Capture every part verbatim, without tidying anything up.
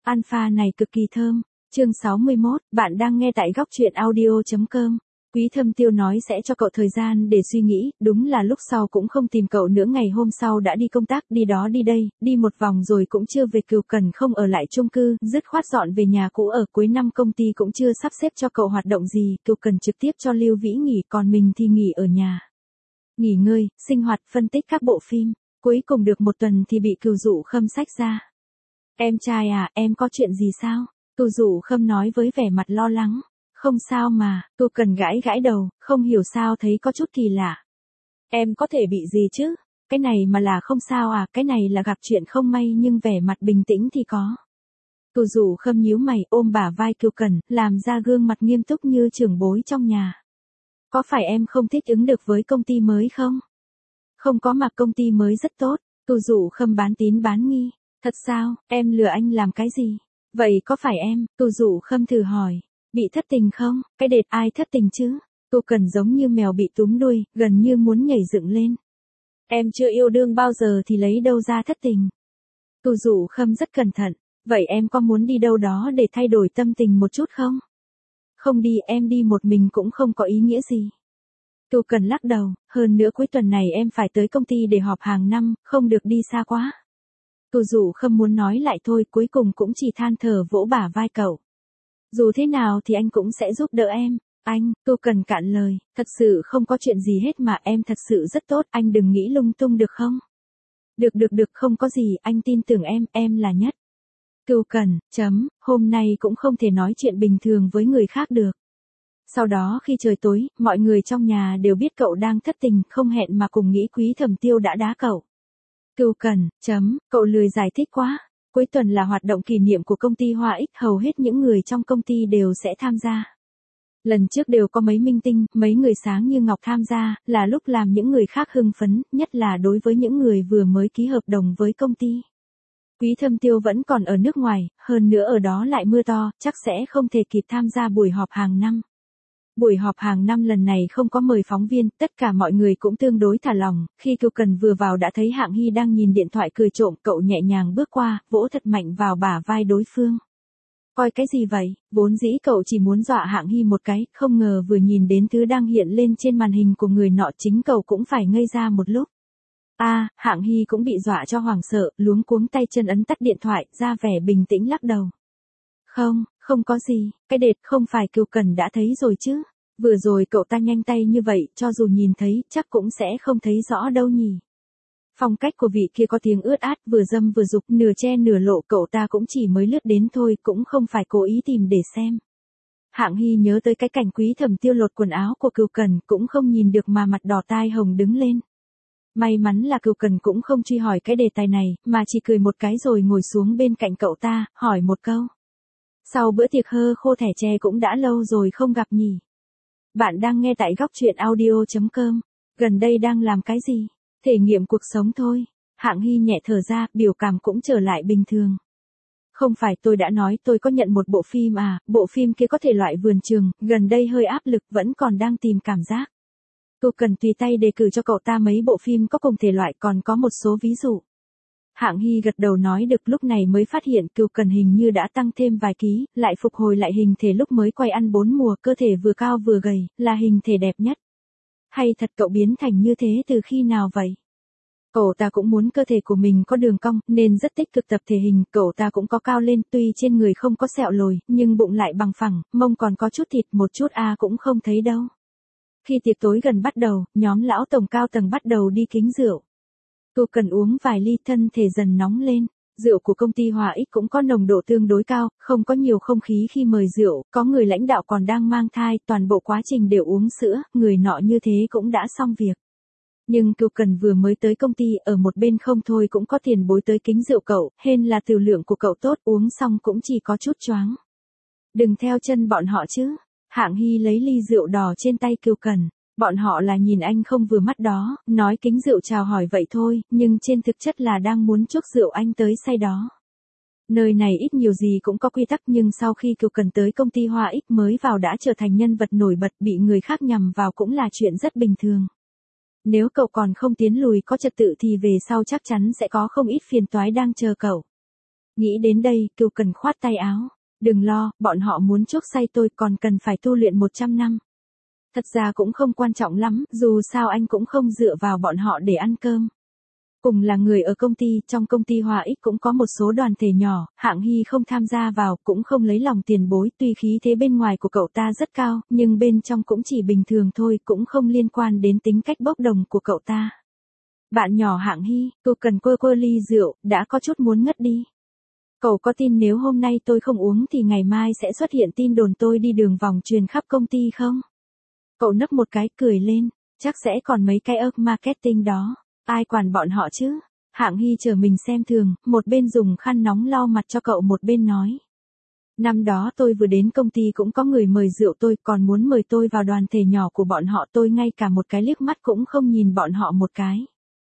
Alpha này cực kỳ thơm. Chương sáu mươi mốt, bạn đang nghe tại góc truyện audio chấm com. Quý Thâm Tiêu nói sẽ cho cậu thời gian để suy nghĩ, đúng là lúc sau cũng không tìm cậu nữa. Ngày hôm sau đã đi công tác, đi đó đi đây, đi một vòng rồi cũng chưa về. Cửu Cần không ở lại chung cư, dứt khoát dọn về nhà cũ ở. Cuối năm công ty cũng chưa sắp xếp cho cậu hoạt động gì, Cửu Cần trực tiếp cho Lưu Vĩ nghỉ, còn mình thì nghỉ ở nhà. Nghỉ ngơi, sinh hoạt, phân tích các bộ phim. Cuối cùng được một tuần thì bị Cửu Dụ Khâm xách ra. Em trai à, em có chuyện gì sao? Cửu Dụ Khâm nói với vẻ mặt lo lắng. Không sao mà, Cửu Cần gãi gãi đầu, không hiểu sao thấy có chút kỳ lạ. Em có thể bị gì chứ? Cái này mà là không sao à, cái này là gặp chuyện không may nhưng vẻ mặt bình tĩnh thì có. Cửu Dụ Khâm nhíu mày ôm bả vai Cửu Cần, làm ra gương mặt nghiêm túc như trưởng bối trong nhà. Có phải em không thích ứng được với công ty mới không? Không có mà công ty mới rất tốt, Cửu Dụ Khâm bán tín bán nghi. Thật sao, em lừa anh làm cái gì? Vậy có phải em, Cửu Dụ Khâm thử hỏi. Bị thất tình không? Cái đệt ai thất tình chứ? Cửu Cần giống như mèo bị túm đuôi, gần như muốn nhảy dựng lên. Em chưa yêu đương bao giờ thì lấy đâu ra thất tình? Cửu Dụ Khâm rất cẩn thận. Vậy em có muốn đi đâu đó để thay đổi tâm tình một chút không? Không đi, em đi một mình cũng không có ý nghĩa gì. Cửu Cần lắc đầu, hơn nữa cuối tuần này em phải tới công ty để họp hàng năm, không được đi xa quá. Cửu Dụ Khâm muốn nói lại thôi, cuối cùng cũng chỉ than thở vỗ bả vai cậu. Dù thế nào thì anh cũng sẽ giúp đỡ em. Anh, Cửu Cần cạn lời, thật sự không có chuyện gì hết mà, em thật sự rất tốt, anh đừng nghĩ lung tung được không? Được được được, không có gì, anh tin tưởng em, em là nhất. Cửu Cần, chấm, hôm nay cũng không thể nói chuyện bình thường với người khác được. Sau đó khi trời tối, mọi người trong nhà đều biết cậu đang thất tình, không hẹn mà cùng nghĩ Quý Thẩm Tiêu đã đá cậu. Cửu Cần, chấm, cậu lười giải thích quá. Cuối tuần là hoạt động kỷ niệm của công ty Hoa X, hầu hết những người trong công ty đều sẽ tham gia. Lần trước đều có mấy minh tinh, mấy người sáng như ngọc tham gia, là lúc làm những người khác hưng phấn, nhất là đối với những người vừa mới ký hợp đồng với công ty. Quý Thâm Tiêu vẫn còn ở nước ngoài, hơn nữa ở đó lại mưa to, chắc sẽ không thể kịp tham gia buổi họp hàng năm. Buổi họp hàng năm lần này không có mời phóng viên, tất cả mọi người cũng tương đối thả lỏng. Khi Cửu Cần vừa vào đã thấy Hạng Hy đang nhìn điện thoại cười trộm, cậu nhẹ nhàng bước qua, vỗ thật mạnh vào bả vai đối phương. Coi cái gì vậy? Vốn dĩ cậu chỉ muốn dọa Hạng Hy một cái, không ngờ vừa nhìn đến thứ đang hiện lên trên màn hình của người nọ chính cậu cũng phải ngây ra một lúc. A, à, Hạng Hy cũng bị dọa cho hoảng sợ, luống cuống tay chân ấn tắt điện thoại, ra vẻ bình tĩnh lắc đầu. Không, không có gì, cái đệt không phải Cửu Cần đã thấy rồi chứ. Vừa rồi cậu ta nhanh tay như vậy, cho dù nhìn thấy, chắc cũng sẽ không thấy rõ đâu nhỉ. Phong cách của vị kia có tiếng ướt át, vừa dâm vừa dục, nửa che nửa lộ, cậu ta cũng chỉ mới lướt đến thôi, cũng không phải cố ý tìm để xem. Hạng Hy nhớ tới cái cảnh Quý Thẩm Tiêu lột quần áo của Cửu Cần, cũng không nhìn được mà mặt đỏ tai hồng đứng lên. May mắn là Cửu Cần cũng không truy hỏi cái đề tài này, mà chỉ cười một cái rồi ngồi xuống bên cạnh cậu ta, hỏi một câu. Sau bữa tiệc hơ khô thẻ tre cũng đã lâu rồi không gặp nhỉ. Bạn đang nghe tại góc truyện audio chấm com. Gần đây đang làm cái gì? Thể nghiệm cuộc sống thôi. Hạng Hy nhẹ thở ra, biểu cảm cũng trở lại bình thường. Không phải, tôi đã nói tôi có nhận một bộ phim à, bộ phim kia có thể loại vườn trường, gần đây hơi áp lực, vẫn còn đang tìm cảm giác. Tôi cần tùy tay đề cử cho cậu ta mấy bộ phim có cùng thể loại, còn có một số ví dụ. Hạng Hy gật đầu nói được, lúc này mới phát hiện Cửu Cần hình như đã tăng thêm vài ký, lại phục hồi lại hình thể lúc mới quay ăn bốn mùa, cơ thể vừa cao vừa gầy, là hình thể đẹp nhất. Hay thật, cậu biến thành như thế từ khi nào vậy? Cậu ta cũng muốn cơ thể của mình có đường cong, nên rất tích cực tập thể hình, cậu ta cũng có cao lên, tuy trên người không có sẹo lồi, nhưng bụng lại bằng phẳng, mông còn có chút thịt, một chút a cũng không thấy đâu. Khi tiệc tối gần bắt đầu, nhóm lão tổng cao tầng bắt đầu đi kính rượu. Cửu Cần uống vài ly, thân thể dần nóng lên. Rượu của công ty Hòa X cũng có nồng độ tương đối cao, không có nhiều không khí khi mời rượu, có người lãnh đạo còn đang mang thai, toàn bộ quá trình đều uống sữa, người nọ như thế cũng đã xong việc. Nhưng Cửu Cần vừa mới tới công ty, ở một bên không thôi cũng có tiền bối tới kính rượu cậu, hên là tiểu lượng của cậu tốt, uống xong cũng chỉ có chút choáng. Đừng theo chân bọn họ chứ. Hạng Hy lấy ly rượu đỏ trên tay Cửu Cần. Bọn họ là nhìn anh không vừa mắt đó, nói kính rượu chào hỏi vậy thôi, nhưng trên thực chất là đang muốn chuốc rượu anh tới say đó. Nơi này ít nhiều gì cũng có quy tắc, nhưng sau khi Cửu Cần tới công ty Hoa X mới vào đã trở thành nhân vật nổi bật, bị người khác nhằm vào cũng là chuyện rất bình thường. Nếu cậu còn không tiến lùi có trật tự thì về sau chắc chắn sẽ có không ít phiền toái đang chờ cậu. Nghĩ đến đây, Cừu Cần khoát tay áo. Đừng lo, bọn họ muốn chuốc say tôi còn cần phải tu luyện một trăm năm. Thật ra cũng không quan trọng lắm, dù sao anh cũng không dựa vào bọn họ để ăn cơm. Cùng là người ở công ty, trong công ty Hòa Ích cũng có một số đoàn thể nhỏ, Hạng Hy không tham gia vào, cũng không lấy lòng tiền bối, tuy khí thế bên ngoài của cậu ta rất cao, nhưng bên trong cũng chỉ bình thường thôi, cũng không liên quan đến tính cách bốc đồng của cậu ta. Bạn nhỏ Hạng Hy, Cừu Cần quơ quơ ly rượu, đã có chút muốn ngất đi. Cậu có tin nếu hôm nay tôi không uống thì ngày mai sẽ xuất hiện tin đồn tôi đi đường vòng truyền khắp công ty không? Cậu nấc một cái cười lên, chắc sẽ còn mấy cái ớt marketing đó, ai quản bọn họ chứ? Hạng Hy chờ mình xem thường, một bên dùng khăn nóng lau mặt cho cậu một bên nói. Năm đó tôi vừa đến công ty cũng có người mời rượu tôi, còn muốn mời tôi vào đoàn thể nhỏ của bọn họ, tôi ngay cả một cái liếc mắt cũng không nhìn bọn họ một cái.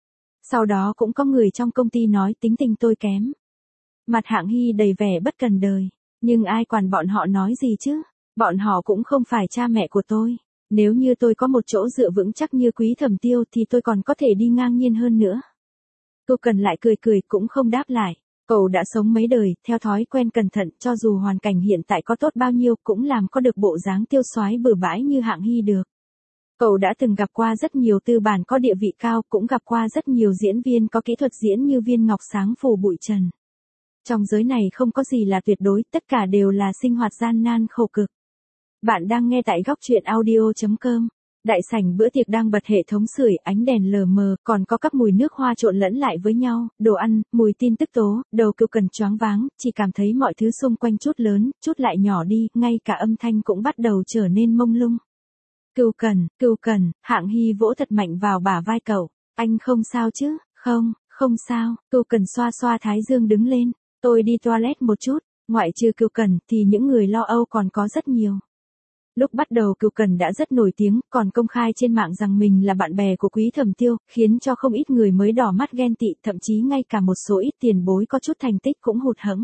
Sau đó cũng có người trong công ty nói tính tình tôi kém. Mặt Hạng Hy đầy vẻ bất cần đời, nhưng ai quản bọn họ nói gì chứ? Bọn họ cũng không phải cha mẹ của tôi. Nếu như tôi có một chỗ dựa vững chắc như Quý Thẩm Tiêu thì tôi còn có thể đi ngang nhiên hơn nữa. Cừu Cần lại cười cười cũng không đáp lại. Cậu đã sống mấy đời, theo thói quen cẩn thận, cho dù hoàn cảnh hiện tại có tốt bao nhiêu cũng làm có được bộ dáng tiêu xoái bừa bãi như Hạng Hy được. Cậu đã từng gặp qua rất nhiều tư bản có địa vị cao, cũng gặp qua rất nhiều diễn viên có kỹ thuật diễn như Viên Ngọc Sáng phủ bụi trần. Trong giới này không có gì là tuyệt đối, tất cả đều là sinh hoạt gian nan khổ cực. Bạn đang nghe tại góc truyện audio chấm com. Đại sảnh bữa tiệc đang bật hệ thống sưởi, ánh đèn lờ mờ, còn có các mùi nước hoa trộn lẫn lại với nhau, đồ ăn, mùi tin tức tố, đầu Cừu Cần choáng váng, chỉ cảm thấy mọi thứ xung quanh chút lớn, chút lại nhỏ đi, ngay cả âm thanh cũng bắt đầu trở nên mông lung. Cừu Cần, Cừu Cần, Hạng Hy vỗ thật mạnh vào bả vai cậu. Anh không sao chứ? Không, không sao. Cừu Cần xoa xoa thái dương đứng lên. Tôi đi toilet một chút, ngoại trừ Cừu Cần thì những người lo âu còn có rất nhiều. Lúc bắt đầu Cừu Cần đã rất nổi tiếng, còn công khai trên mạng rằng mình là bạn bè của Quý Thẩm Tiêu, khiến cho không ít người mới đỏ mắt ghen tị, thậm chí ngay cả một số ít tiền bối có chút thành tích cũng hụt hẫng.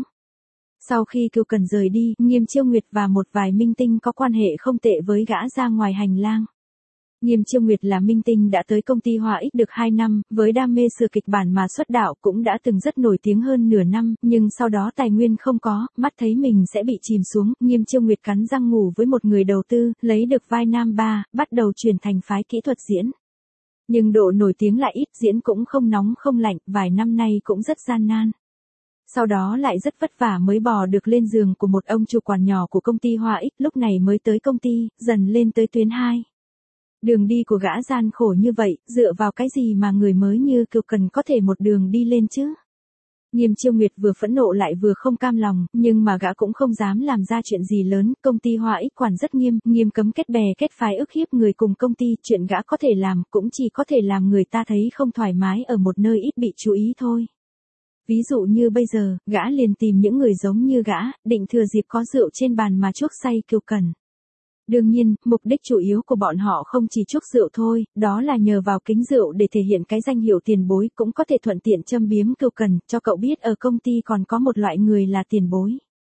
Sau khi Cừu Cần rời đi, Nghiêm Chiêu Nguyệt và một vài minh tinh có quan hệ không tệ với gã ra ngoài hành lang. Nghiêm Chiêu Nguyệt là minh tinh đã tới công ty Hòa Ích được hai năm, với đam mê sửa kịch bản mà xuất đạo cũng đã từng rất nổi tiếng hơn nửa năm, nhưng sau đó tài nguyên không có, mắt thấy mình sẽ bị chìm xuống, Nghiêm Chiêu Nguyệt cắn răng ngủ với một người đầu tư, lấy được vai nam ba, bắt đầu chuyển thành phái kỹ thuật diễn. Nhưng độ nổi tiếng lại ít, diễn cũng không nóng không lạnh, vài năm nay cũng rất gian nan. Sau đó lại rất vất vả mới bò được lên giường của một ông chủ quản nhỏ của công ty Hòa Ích, lúc này mới tới công ty, dần lên tới tuyến hai. Đường đi của gã gian khổ như vậy, dựa vào cái gì mà người mới như Cừu Cần có thể một đường đi lên chứ? Nghiêm Chiêu Nguyệt vừa phẫn nộ lại vừa không cam lòng, nhưng mà gã cũng không dám làm ra chuyện gì lớn, công ty Hòa Ích quản rất nghiêm, nghiêm cấm kết bè kết phái ức hiếp người cùng công ty, chuyện gã có thể làm cũng chỉ có thể làm người ta thấy không thoải mái ở một nơi ít bị chú ý thôi. Ví dụ như bây giờ, gã liền tìm những người giống như gã, định thừa dịp có rượu trên bàn mà chuốc say Cừu Cần. Đương nhiên, mục đích chủ yếu của bọn họ không chỉ chuốc rượu thôi, đó là nhờ vào kính rượu để thể hiện cái danh hiệu tiền bối, cũng có thể thuận tiện châm biếm Cừu Cần, cho cậu biết ở công ty còn có một loại người là tiền bối.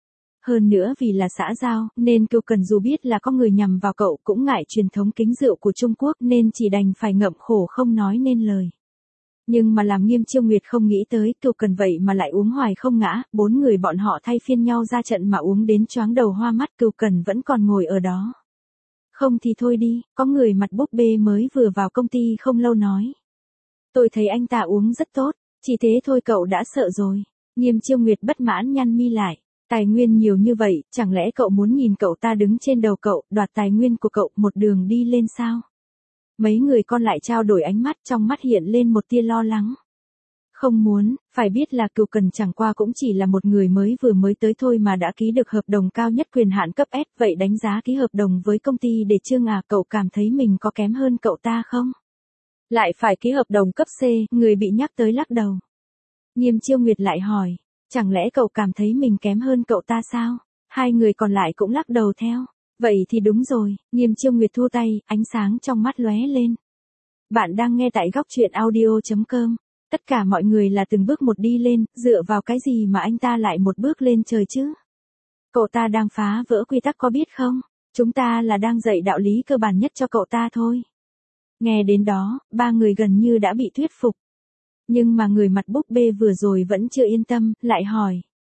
Hơn nữa vì là xã giao, nên Cừu Cần dù biết là có người nhằm vào cậu cũng ngại truyền thống kính rượu của Trung Quốc nên chỉ đành phải ngậm khổ không nói nên lời. Nhưng mà làm Nghiêm Chiêu Nguyệt không nghĩ tới, Cừu Cần vậy mà lại uống hoài không ngã, bốn người bọn họ thay phiên nhau ra trận mà uống đến choáng đầu hoa mắt, Cừu Cần vẫn còn ngồi ở đó. Không thì thôi đi, có người mặt búp bê mới vừa vào công ty không lâu nói. Tôi thấy anh ta uống rất tốt, chỉ thế thôi cậu đã sợ rồi. Nghiêm Chiêu Nguyệt bất mãn nhăn mi lại. Tài nguyên nhiều như vậy, chẳng lẽ cậu muốn nhìn cậu ta đứng trên đầu cậu, đoạt tài nguyên của cậu một đường đi lên sao? Mấy người con lại trao đổi ánh mắt, trong mắt hiện lên một tia lo lắng. Không muốn, phải biết là Cừu Cần chẳng qua cũng chỉ là một người mới vừa mới tới thôi mà đã ký được hợp đồng cao nhất quyền hạn cấp S, vậy đánh giá ký hợp đồng với công ty để Trương à, cậu cảm thấy mình có kém hơn cậu ta không? Lại phải ký hợp đồng cấp C, người bị nhắc tới lắc đầu. Nghiêm Chiêu Nguyệt lại hỏi, chẳng lẽ cậu cảm thấy mình kém hơn cậu ta sao? Hai người còn lại cũng lắc đầu theo. Vậy thì đúng rồi, Nghiêm Chiêu Nguyệt thua tay, ánh sáng trong mắt lóe lên. Bạn đang nghe tại góc truyện audio chấm com. Tất cả mọi người là từng bước một đi lên, dựa vào cái gì mà anh ta lại một bước lên trời chứ? Cậu ta đang phá vỡ quy tắc có biết không? Chúng ta là đang dạy đạo lý cơ bản nhất cho cậu ta thôi. Nghe đến đó, ba người gần như đã bị thuyết phục. Nhưng mà người mặt búp bê vừa rồi vẫn chưa yên tâm, lại hỏi.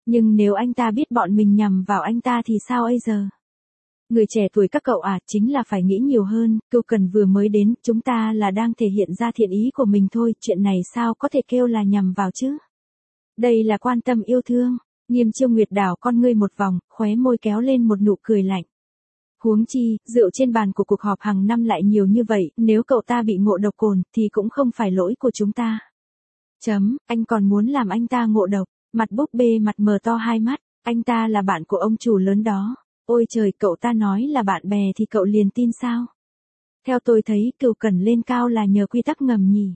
Nhưng nếu anh ta biết bọn mình nhằm vào anh ta thì sao bây giờ? Người trẻ tuổi các cậu à, chính là phải nghĩ nhiều hơn, Cưu Cần vừa mới đến, chúng ta là đang thể hiện ra thiện ý của mình thôi, chuyện này sao có thể kêu là nhằm vào chứ? Đây là quan tâm yêu thương. Nghiêm Chiêu Nguyệt đảo con ngươi một vòng, khóe môi kéo lên một nụ cười lạnh. Huống chi, rượu trên bàn của cuộc họp hàng năm lại nhiều như vậy, nếu cậu ta bị ngộ độc cồn, thì cũng không phải lỗi của chúng ta. Chấm, anh còn muốn làm anh ta ngộ độc, mặt búp bê mặt mờ to hai mắt, anh ta là bạn của ông chủ lớn đó. Ôi trời, cậu ta nói là bạn bè thì cậu liền tin sao? Theo tôi thấy, Cưu Cần lên cao là nhờ quy tắc ngầm nhỉ.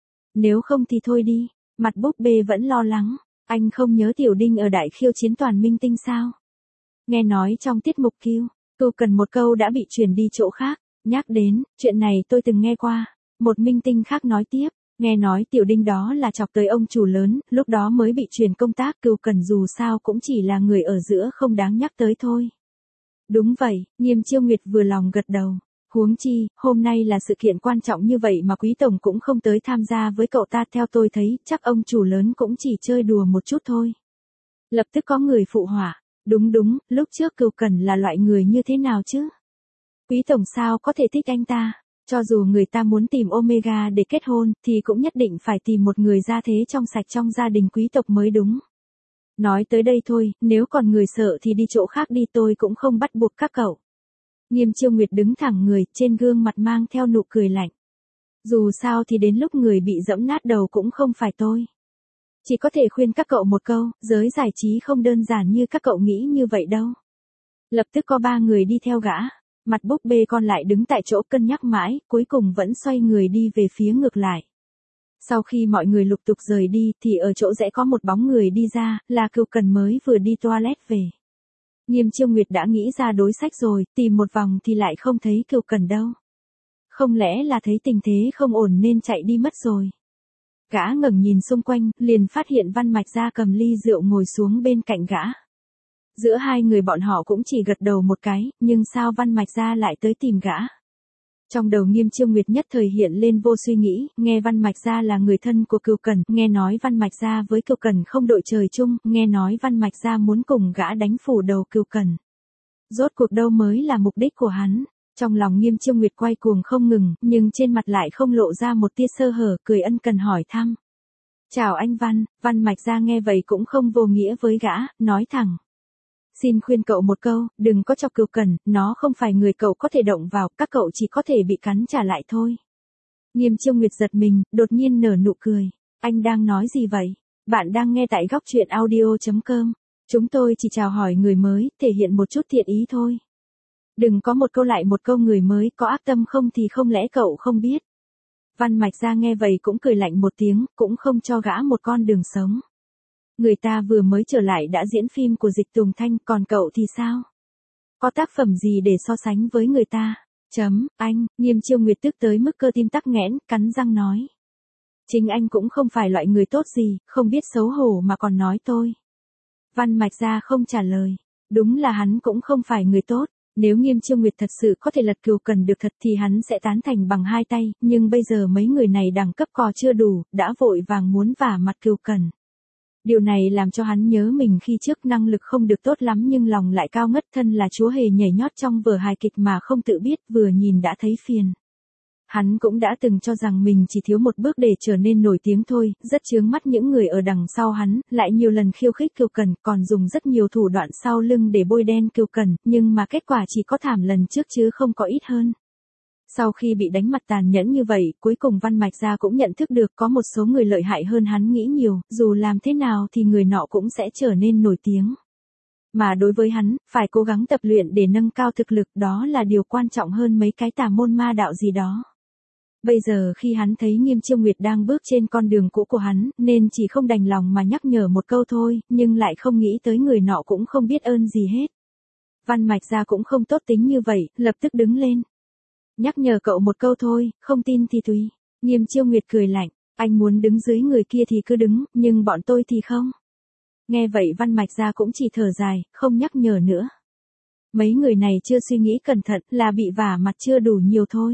Nếu không thì thôi đi, mặt búp bê vẫn lo lắng, anh không nhớ Tiểu Đinh ở Đại Khiêu Chiến Toàn Minh Tinh sao? Nghe nói trong tiết mục Q, Cưu Cần một câu đã bị chuyển đi chỗ khác, nhắc đến, chuyện này tôi từng nghe qua, một minh tinh khác nói tiếp. Nghe nói Tiểu Đinh đó là chọc tới ông chủ lớn, lúc đó mới bị chuyển công tác, Cưu Cần dù sao cũng chỉ là người ở giữa không đáng nhắc tới thôi. Đúng vậy, Nghiêm Chiêu Nguyệt vừa lòng gật đầu. Huống chi, hôm nay là sự kiện quan trọng như vậy mà Quý Tổng cũng không tới tham gia với cậu ta, theo tôi thấy, chắc ông chủ lớn cũng chỉ chơi đùa một chút thôi. Lập tức có người phụ họa. Đúng đúng, lúc trước Cưu Cần là loại người như thế nào chứ? Quý Tổng sao có thể thích anh ta? Cho dù người ta muốn tìm Omega để kết hôn, thì cũng nhất định phải tìm một người gia thế trong sạch trong gia đình quý tộc mới đúng. Nói tới đây thôi, nếu còn người sợ thì đi chỗ khác đi, tôi cũng không bắt buộc các cậu. Nghiêm Chiêu Nguyệt đứng thẳng người, trên gương mặt mang theo nụ cười lạnh. Dù sao thì đến lúc người bị dẫm nát đầu cũng không phải tôi. Chỉ có thể khuyên các cậu một câu, giới giải trí không đơn giản như các cậu nghĩ như vậy đâu. Lập tức có ba người đi theo gã. Mặt búp bê còn lại đứng tại chỗ cân nhắc mãi, cuối cùng vẫn xoay người đi về phía ngược lại. Sau khi mọi người lục tục rời đi, thì ở chỗ rẽ có một bóng người đi ra, là Cưu Cần mới vừa đi toilet về. Nghiêm Chiêu Nguyệt đã nghĩ ra đối sách rồi, tìm một vòng thì lại không thấy Cưu Cần đâu. Không lẽ là thấy tình thế không ổn nên chạy đi mất rồi. Gã ngẩng nhìn xung quanh, liền phát hiện Văn Mạch Gia cầm ly rượu ngồi xuống bên cạnh gã. Giữa hai người bọn họ cũng chỉ gật đầu một cái, nhưng sao Văn Mạch Gia lại tới tìm gã? Trong đầu Nghiêm Chiêu Nguyệt nhất thời hiện lên vô suy nghĩ, nghe Văn Mạch Gia là người thân của Cưu Cần, nghe nói Văn Mạch Gia với Cưu Cần không đội trời chung, nghe nói Văn Mạch Gia muốn cùng gã đánh phủ đầu Cưu Cần. Rốt cuộc đâu mới là mục đích của hắn? Trong lòng Nghiêm Chiêu Nguyệt quay cuồng không ngừng, nhưng trên mặt lại không lộ ra một tia sơ hở, cười ân cần hỏi thăm. Chào anh Văn, Văn Mạch Gia nghe vậy cũng không vô nghĩa với gã, nói thẳng. Xin khuyên cậu một câu, đừng có chọc Cưu Cần, nó không phải người cậu có thể động vào, các cậu chỉ có thể bị cắn trả lại thôi. Nghiêm Chiêu Nguyệt giật mình, đột nhiên nở nụ cười. Anh đang nói gì vậy? Bạn đang nghe tại góc truyện audio chấm com. Chúng tôi chỉ chào hỏi người mới, thể hiện một chút thiện ý thôi. Đừng có một câu lại một câu người mới, có ác tâm không thì không lẽ cậu không biết. Văn Mạch Gia nghe vậy cũng cười lạnh một tiếng, cũng không cho gã một con đường sống. Người ta vừa mới trở lại đã diễn phim của Dịch Tùng Thanh, còn cậu thì sao? Có tác phẩm gì để so sánh với người ta? Chấm, anh, Nghiêm Chiêu Nguyệt tức tới mức cơ tim tắc nghẽn, cắn răng nói. Chính anh cũng không phải loại người tốt gì, không biết xấu hổ mà còn nói tôi. Văn Mạch Gia không trả lời. Đúng là hắn cũng không phải người tốt. Nếu Nghiêm Chiêu Nguyệt thật sự có thể lật Cưu Cần được thật thì hắn sẽ tán thành bằng hai tay, nhưng bây giờ mấy người này đẳng cấp cò chưa đủ, đã vội vàng muốn vả mặt Cưu Cần. Điều này làm cho hắn nhớ mình khi trước năng lực không được tốt lắm nhưng lòng lại cao ngất, thân là chúa hề nhảy nhót trong vở hài kịch mà không tự biết, vừa nhìn đã thấy phiền. Hắn cũng đã từng cho rằng mình chỉ thiếu một bước để trở nên nổi tiếng thôi, rất chướng mắt những người ở đằng sau hắn, lại nhiều lần khiêu khích Cưu Cần, còn dùng rất nhiều thủ đoạn sau lưng để bôi đen Cưu Cần, nhưng mà kết quả chỉ có thảm lần trước chứ không có ít hơn. Sau khi bị đánh mặt tàn nhẫn như vậy, cuối cùng Văn Mạch Gia cũng nhận thức được có một số người lợi hại hơn hắn nghĩ nhiều, dù làm thế nào thì người nọ cũng sẽ trở nên nổi tiếng. Mà đối với hắn, phải cố gắng tập luyện để nâng cao thực lực, đó là điều quan trọng hơn mấy cái tà môn ma đạo gì đó. Bây giờ khi hắn thấy Nghiêm Chiêu Nguyệt đang bước trên con đường cũ của hắn, nên chỉ không đành lòng mà nhắc nhở một câu thôi, nhưng lại không nghĩ tới người nọ cũng không biết ơn gì hết. Văn Mạch Gia cũng không tốt tính như vậy, lập tức đứng lên. Nhắc nhở cậu một câu thôi, không tin thì tùy. Nghiêm Chiêu Nguyệt cười lạnh, anh muốn đứng dưới người kia thì cứ đứng, nhưng bọn tôi thì không. Nghe vậy Văn Mạch Gia cũng chỉ thở dài, không nhắc nhở nữa. Mấy người này chưa suy nghĩ cẩn thận, là bị vả mặt chưa đủ nhiều thôi.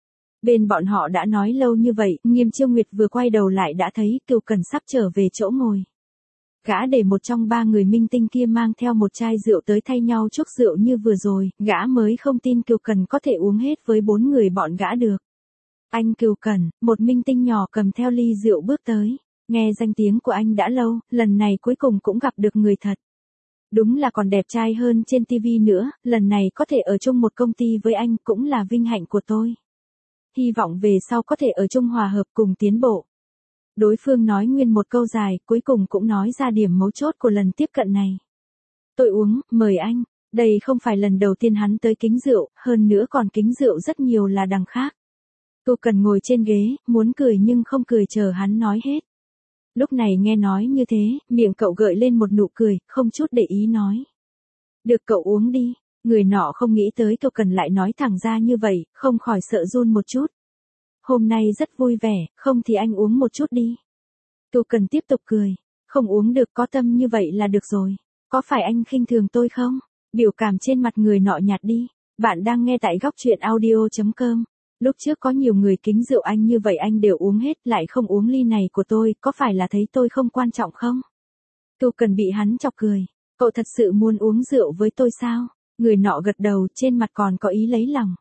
Bên bọn họ đã nói lâu như vậy, Nghiêm Chiêu Nguyệt vừa quay đầu lại đã thấy Cưu Cần sắp trở về chỗ ngồi. Gã để một trong ba người minh tinh kia mang theo một chai rượu tới thay nhau chúc rượu như vừa rồi, gã mới không tin Kiều Cần có thể uống hết với bốn người bọn gã được. Anh Kiều Cần, một minh tinh nhỏ cầm theo ly rượu bước tới. Nghe danh tiếng của anh đã lâu, lần này cuối cùng cũng gặp được người thật. Đúng là còn đẹp trai hơn trên tivi nữa, lần này có thể ở chung một công ty với anh cũng là vinh hạnh của tôi. Hy vọng về sau có thể ở chung hòa hợp cùng tiến bộ. Đối phương nói nguyên một câu dài, cuối cùng cũng nói ra điểm mấu chốt của lần tiếp cận này. Tôi uống, mời anh. Đây không phải lần đầu tiên hắn tới kính rượu, hơn nữa còn kính rượu rất nhiều là đằng khác. Cô cần ngồi trên ghế, muốn cười nhưng không cười chờ hắn nói hết. Lúc này nghe nói như thế, miệng cậu gợi lên một nụ cười, không chút để ý nói. Được cậu uống đi. Người nọ không nghĩ tới cậu cần lại nói thẳng ra như vậy, không khỏi sợ run một chút. Hôm nay rất vui vẻ, không thì anh uống một chút đi. Cậu cần tiếp tục cười. Không uống được có tâm như vậy là được rồi. Có phải anh khinh thường tôi không? Biểu cảm trên mặt người nọ nhạt đi. Bạn đang nghe tại góc truyện audio chấm com. Lúc trước có nhiều người kính rượu anh như vậy anh đều uống hết lại không uống ly này của tôi, có phải là thấy tôi không quan trọng không? Cậu cần bị hắn chọc cười. Cậu thật sự muốn uống rượu với tôi sao? Người nọ gật đầu, trên mặt còn có ý lấy lòng.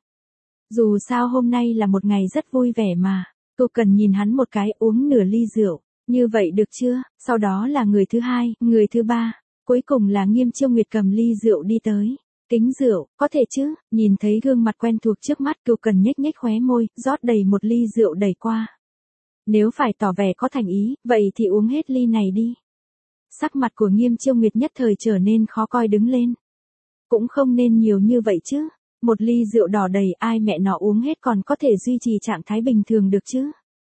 Dù sao hôm nay là một ngày rất vui vẻ mà. Cậu cần nhìn hắn một cái, uống nửa ly rượu. Như vậy được chưa? Sau đó là người thứ hai, người thứ ba. Cuối cùng là Nghiêm Chiêu Nguyệt cầm ly rượu đi tới. Kính rượu, có thể chứ? Nhìn thấy gương mặt quen thuộc trước mắt, Cậu cần nhếch nhếch khóe môi, rót đầy một ly rượu đẩy qua. Nếu phải tỏ vẻ có thành ý, vậy thì uống hết ly này đi. Sắc mặt của Nghiêm Chiêu Nguyệt nhất thời trở nên khó coi đứng lên. Cũng không nên nhiều như vậy chứ. Một ly rượu đỏ đầy ai mẹ nó uống hết còn có thể duy trì trạng thái bình thường được chứ.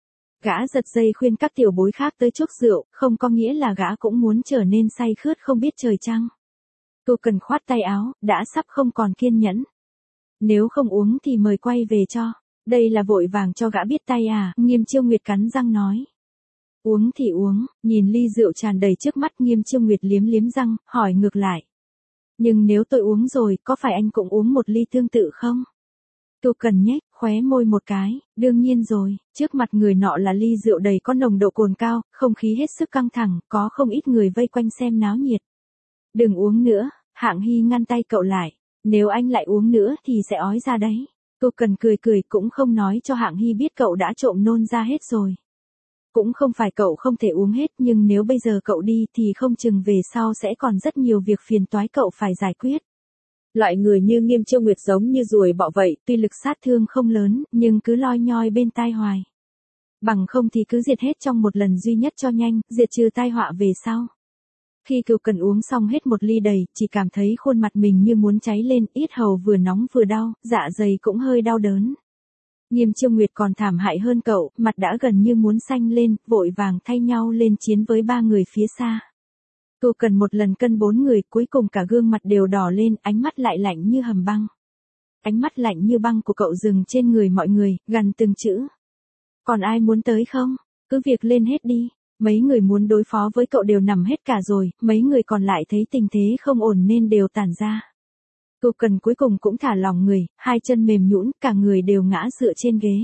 Gã giật dây khuyên các tiểu bối khác tới chúc rượu, không có nghĩa là gã cũng muốn trở nên say khướt không biết trời trăng. Cô cần khoát tay áo, đã sắp không còn kiên nhẫn. Nếu không uống thì mời quay về cho. Đây là vội vàng cho gã biết tay à, Nghiêm Chiêu Nguyệt cắn răng nói. Uống thì uống, nhìn ly rượu tràn đầy trước mắt Nghiêm Chiêu Nguyệt liếm liếm răng, hỏi ngược lại. Nhưng nếu tôi uống rồi, có phải anh cũng uống một ly tương tự không? Cô cần nhếch, khóe môi một cái, đương nhiên rồi, trước mặt người nọ là ly rượu đầy có nồng độ cồn cao, không khí hết sức căng thẳng, có không ít người vây quanh xem náo nhiệt. Đừng uống nữa, Hạng Hy ngăn tay cậu lại, nếu anh lại uống nữa thì sẽ ói ra đấy. Cô cần cười cười cũng không nói cho Hạng Hy biết cậu đã trộm nôn ra hết rồi. Cũng không phải cậu không thể uống hết nhưng nếu bây giờ cậu đi thì không chừng về sau sẽ còn rất nhiều việc phiền toái cậu phải giải quyết. Loại người như Nghiêm Chiêu Nguyệt giống như ruồi bọ vậy, tuy lực sát thương không lớn, nhưng cứ loi nhoi bên tai hoài. Bằng không thì cứ diệt hết trong một lần duy nhất cho nhanh, diệt trừ tai họa về sau. Khi Cậu cần uống xong hết một ly đầy, chỉ cảm thấy khuôn mặt mình như muốn cháy lên, yết hầu vừa nóng vừa đau, dạ dày cũng hơi đau đớn. Nghiêm Chiêu Nguyệt còn thảm hại hơn cậu, mặt đã gần như muốn xanh lên, vội vàng thay nhau lên chiến với ba người phía xa. Cô cần một lần cân bốn người, cuối cùng cả gương mặt đều đỏ lên, ánh mắt lại lạnh như hầm băng. Ánh mắt lạnh như băng của cậu dừng trên người mọi người, gằn từng chữ. Còn ai muốn tới không? Cứ việc lên hết đi. Mấy người muốn đối phó với cậu đều nằm hết cả rồi, mấy người còn lại thấy tình thế không ổn nên đều tản ra. Cô cần cuối cùng cũng thả lòng người, hai chân mềm nhũn, cả người đều ngã dựa trên ghế.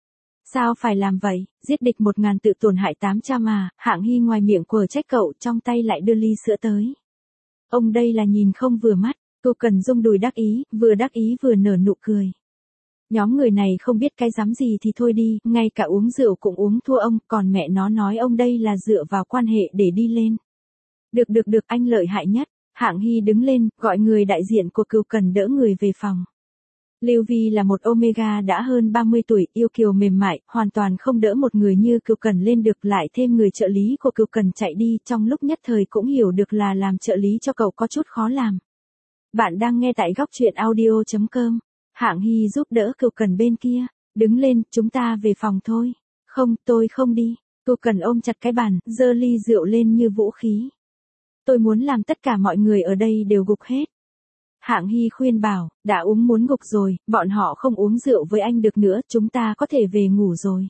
Sao phải làm vậy, giết địch một ngàn tự tổn hại tám trăm à, Hạng Hy ngoài miệng quở trách cậu, trong tay lại đưa ly sữa tới. Ông đây là nhìn không vừa mắt, cô cần rung đùi đắc ý, vừa đắc ý vừa nở nụ cười. Nhóm người này không biết cái dám gì thì thôi đi, ngay cả uống rượu cũng uống thua ông, còn mẹ nó nói ông đây là dựa vào quan hệ để đi lên. Được được được, anh lợi hại nhất. Hạng Hy đứng lên, gọi người đại diện của Cừu Cần đỡ người về phòng. Lưu Vi là một Omega đã hơn ba mươi tuổi, yêu kiều mềm mại, hoàn toàn không đỡ một người như Cừu Cần lên được, lại thêm người trợ lý của Cừu Cần chạy đi, trong lúc nhất thời cũng hiểu được là làm trợ lý cho cậu có chút khó làm. Bạn đang nghe tại góc truyện audio chấm com. Hạng Hy giúp đỡ Cừu Cần bên kia, đứng lên, chúng ta về phòng thôi. Không, tôi không đi. Cừu Cần ôm chặt cái bàn, giơ ly rượu lên như vũ khí. Tôi muốn làm tất cả mọi người ở đây đều gục hết. Hạng Hy khuyên bảo, đã uống muốn gục rồi, bọn họ không uống rượu với anh được nữa, chúng ta có thể về ngủ rồi.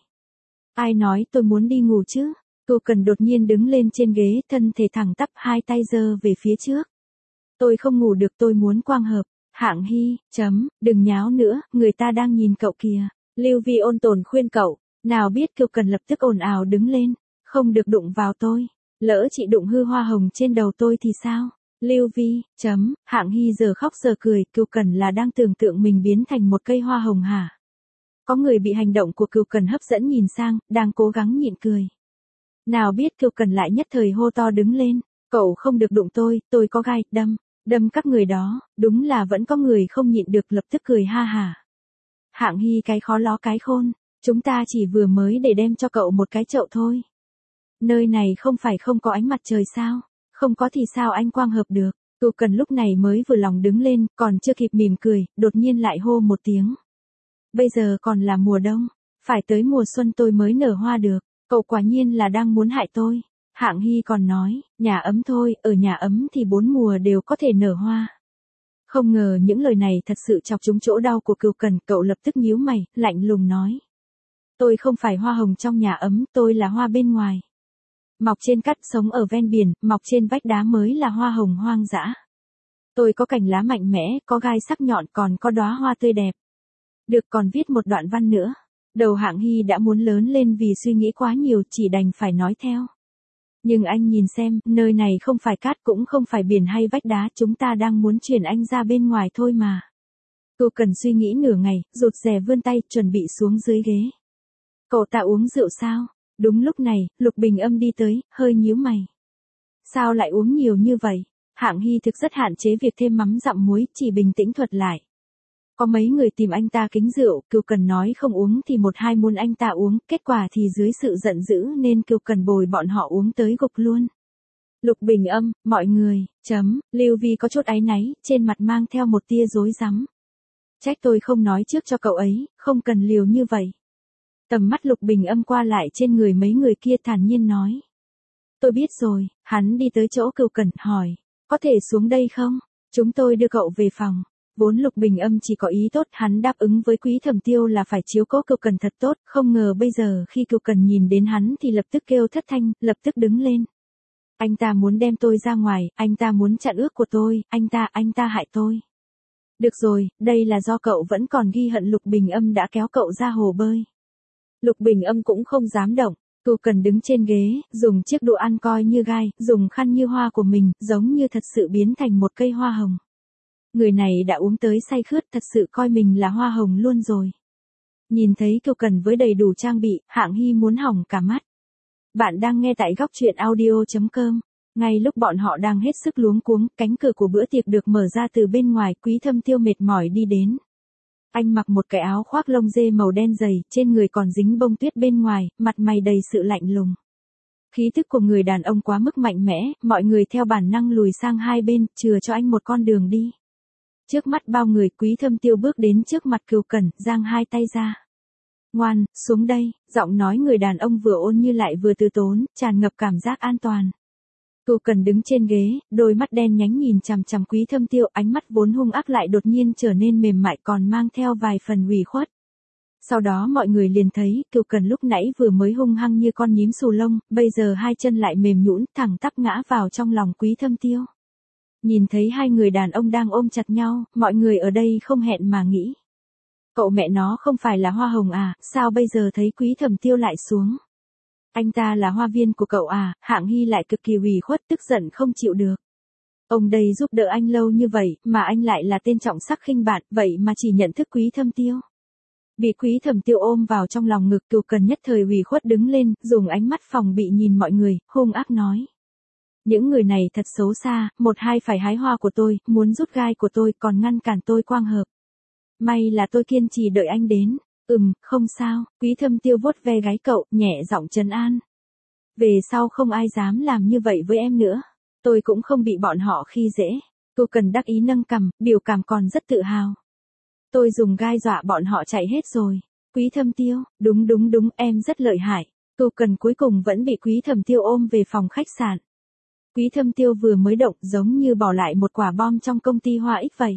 Ai nói tôi muốn đi ngủ chứ? Cừu Cần đột nhiên đứng lên trên ghế, thân thể thẳng tắp, hai tay giơ về phía trước. Tôi không ngủ được, tôi muốn quang hợp. Hạng Hy, chấm, đừng nháo nữa, người ta đang nhìn cậu kìa. Lưu Vi ôn tồn khuyên cậu, nào biết Cừu Cần lập tức ồn ào đứng lên, không được đụng vào tôi. Lỡ chị đụng hư hoa hồng trên đầu tôi thì sao? Lưu Vi, chấm, Hạng Hy giờ khóc giờ cười, Cửu Cẩn là đang tưởng tượng mình biến thành một cây hoa hồng hả? Có người bị hành động của Cửu Cẩn hấp dẫn nhìn sang, đang cố gắng nhịn cười. Nào biết Cửu Cẩn lại nhất thời hô to đứng lên, cậu không được đụng tôi, tôi có gai, đâm, đâm các người đó, đúng là vẫn có người không nhịn được lập tức cười ha hả. Hạng Hy cái khó ló cái khôn, chúng ta chỉ vừa mới để đem cho cậu một cái chậu thôi. Nơi này không phải không có ánh mặt trời sao, không có thì sao anh quang hợp được. Cửu Cẩn lúc này mới vừa lòng đứng lên, còn chưa kịp mỉm cười, đột nhiên lại hô một tiếng. Bây giờ còn là mùa đông, phải tới mùa xuân tôi mới nở hoa được, cậu quả nhiên là đang muốn hại tôi. Hạng Hy còn nói, nhà ấm thôi, ở nhà ấm thì bốn mùa đều có thể nở hoa. Không ngờ những lời này thật sự chọc trúng chỗ đau của Cửu Cẩn, cậu lập tức nhíu mày, lạnh lùng nói. Tôi không phải hoa hồng trong nhà ấm, tôi là hoa bên ngoài. Mọc trên cát, sống ở ven biển, mọc trên vách đá mới là hoa hồng hoang dã. Tôi có cành lá mạnh mẽ, có gai sắc nhọn, còn có đóa hoa tươi đẹp. Được, còn viết một đoạn văn nữa. Đầu Hạng Hy đã muốn lớn lên vì suy nghĩ quá nhiều, chỉ đành phải nói theo. Nhưng anh nhìn xem, nơi này không phải cát cũng không phải biển hay vách đá, chúng ta đang muốn chuyển anh ra bên ngoài thôi mà. Cậu cần suy nghĩ nửa ngày, rụt rè vươn tay, chuẩn bị xuống dưới ghế. Cậu ta uống rượu sao? Đúng lúc này, Lục Bình Âm đi tới, hơi nhíu mày. Sao lại uống nhiều như vậy? Hạng Hy thực rất hạn chế việc thêm mắm dặm muối, chỉ bình tĩnh thuật lại. Có mấy người tìm anh ta kính rượu, Cửu Cẩn nói không uống thì một hai muốn anh ta uống, kết quả thì dưới sự giận dữ nên Cửu Cẩn bồi bọn họ uống tới gục luôn. Lục Bình Âm, mọi người, chấm, Lưu Vi có chút áy náy, trên mặt mang theo một tia rối rắm. Trách tôi không nói trước cho cậu ấy, không cần liều như vậy. Tầm mắt Lục Bình Âm qua lại trên người mấy người kia thản nhiên nói. Tôi biết rồi, hắn đi tới chỗ Cửu Cẩn hỏi, có thể xuống đây không? Chúng tôi đưa cậu về phòng. Vốn Lục Bình Âm chỉ có ý tốt, hắn đáp ứng với Quý Thẩm Tiêu là phải chiếu cố Cửu Cẩn thật tốt, không ngờ bây giờ khi Cửu Cẩn nhìn đến hắn thì lập tức kêu thất thanh, lập tức đứng lên. Anh ta muốn đem tôi ra ngoài, anh ta muốn chặn ước của tôi, anh ta, anh ta hại tôi. Được rồi, đây là do cậu vẫn còn ghi hận. Lục Bình Âm đã kéo cậu ra hồ bơi. Lục Bình Âm cũng không dám động, Cửu Cẩn đứng trên ghế, dùng chiếc đũa ăn coi như gai, dùng khăn như hoa của mình, giống như thật sự biến thành một cây hoa hồng. Người này đã uống tới say khướt, thật sự coi mình là hoa hồng luôn rồi. Nhìn thấy Cửu Cẩn với đầy đủ trang bị, Hạng Hy muốn hỏng cả mắt. Bạn đang nghe tại góc truyện audio chấm com. Ngay lúc bọn họ đang hết sức luống cuống, cánh cửa của bữa tiệc được mở ra từ bên ngoài, Quý Thâm Tiêu mệt mỏi đi đến. Anh mặc một cái áo khoác lông dê màu đen dày, trên người còn dính bông tuyết bên ngoài, mặt mày đầy sự lạnh lùng. Khí thức của người đàn ông quá mức mạnh mẽ, mọi người theo bản năng lùi sang hai bên, chừa cho anh một con đường đi. Trước mắt bao người, Quý Thâm Tiêu bước đến trước mặt Cửu Cẩn, giang hai tay ra. Ngoan, xuống đây, giọng nói người đàn ông vừa ôn như lại vừa từ tốn, tràn ngập cảm giác an toàn. Cửu Cẩn đứng trên ghế, đôi mắt đen nhánh nhìn chằm chằm Quý Thâm Tiêu, ánh mắt vốn hung ác lại đột nhiên trở nên mềm mại còn mang theo vài phần ủy khuất. Sau đó mọi người liền thấy, Cửu Cẩn lúc nãy vừa mới hung hăng như con nhím xù lông, bây giờ hai chân lại mềm nhũn, thẳng tắp ngã vào trong lòng Quý Thâm Tiêu. Nhìn thấy hai người đàn ông đang ôm chặt nhau, mọi người ở đây không hẹn mà nghĩ. Cậu mẹ nó không phải là hoa hồng à, sao bây giờ thấy Quý Thẩm Tiêu lại xuống? Anh ta là hoa viên của cậu à? Hạng Hy lại cực kỳ ủy khuất, tức giận không chịu được. Ông đây giúp đỡ anh lâu như vậy, mà anh lại là tên trọng sắc khinh bạn, vậy mà chỉ nhận thức Quý Thâm Tiêu. Bị Quý Thẩm Tiêu ôm vào trong lòng ngực, Cửu Cẩn nhất thời ủy khuất đứng lên, dùng ánh mắt phòng bị nhìn mọi người, hung ác nói. Những người này thật xấu xa, một hai phải hái hoa của tôi, muốn rút gai của tôi, còn ngăn cản tôi quang hợp. May là tôi kiên trì đợi anh đến. Ừm, không sao, Quý Thâm Tiêu vuốt ve gáy cậu, nhẹ giọng trấn an. Về sau không ai dám làm như vậy với em nữa. Tôi cũng không bị bọn họ khi dễ. Cửu Cẩn đắc ý nâng cằm, biểu cảm còn rất tự hào. Tôi dùng gai dọa bọn họ chạy hết rồi. Quý Thâm Tiêu, đúng đúng đúng, em rất lợi hại. Cửu Cẩn cuối cùng vẫn bị Quý Thẩm Tiêu ôm về phòng khách sạn. Quý Thâm Tiêu vừa mới động, giống như bỏ lại một quả bom trong công ty Hoa Ích vậy.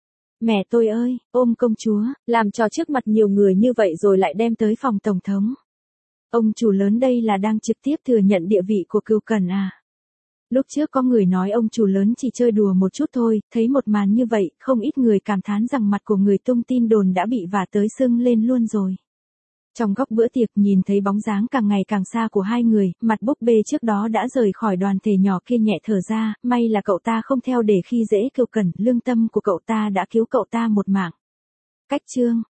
Mẹ tôi ơi, ôm công chúa, làm trò trước mặt nhiều người như vậy rồi lại đem tới phòng tổng thống. Ông chủ lớn đây là đang trực tiếp thừa nhận địa vị của Cửu Cẩn à? Lúc trước có người nói ông chủ lớn chỉ chơi đùa một chút thôi, thấy một màn như vậy, không ít người cảm thán rằng mặt của người tung tin đồn đã bị vả tới sưng lên luôn rồi. Trong góc bữa tiệc nhìn thấy bóng dáng càng ngày càng xa của hai người, mặt búp bê trước đó đã rời khỏi đoàn thể nhỏ kia nhẹ thở ra, may là cậu ta không theo để khi dễ Kiều Cẩn, lương tâm của cậu ta đã cứu cậu ta một mạng. Cách chương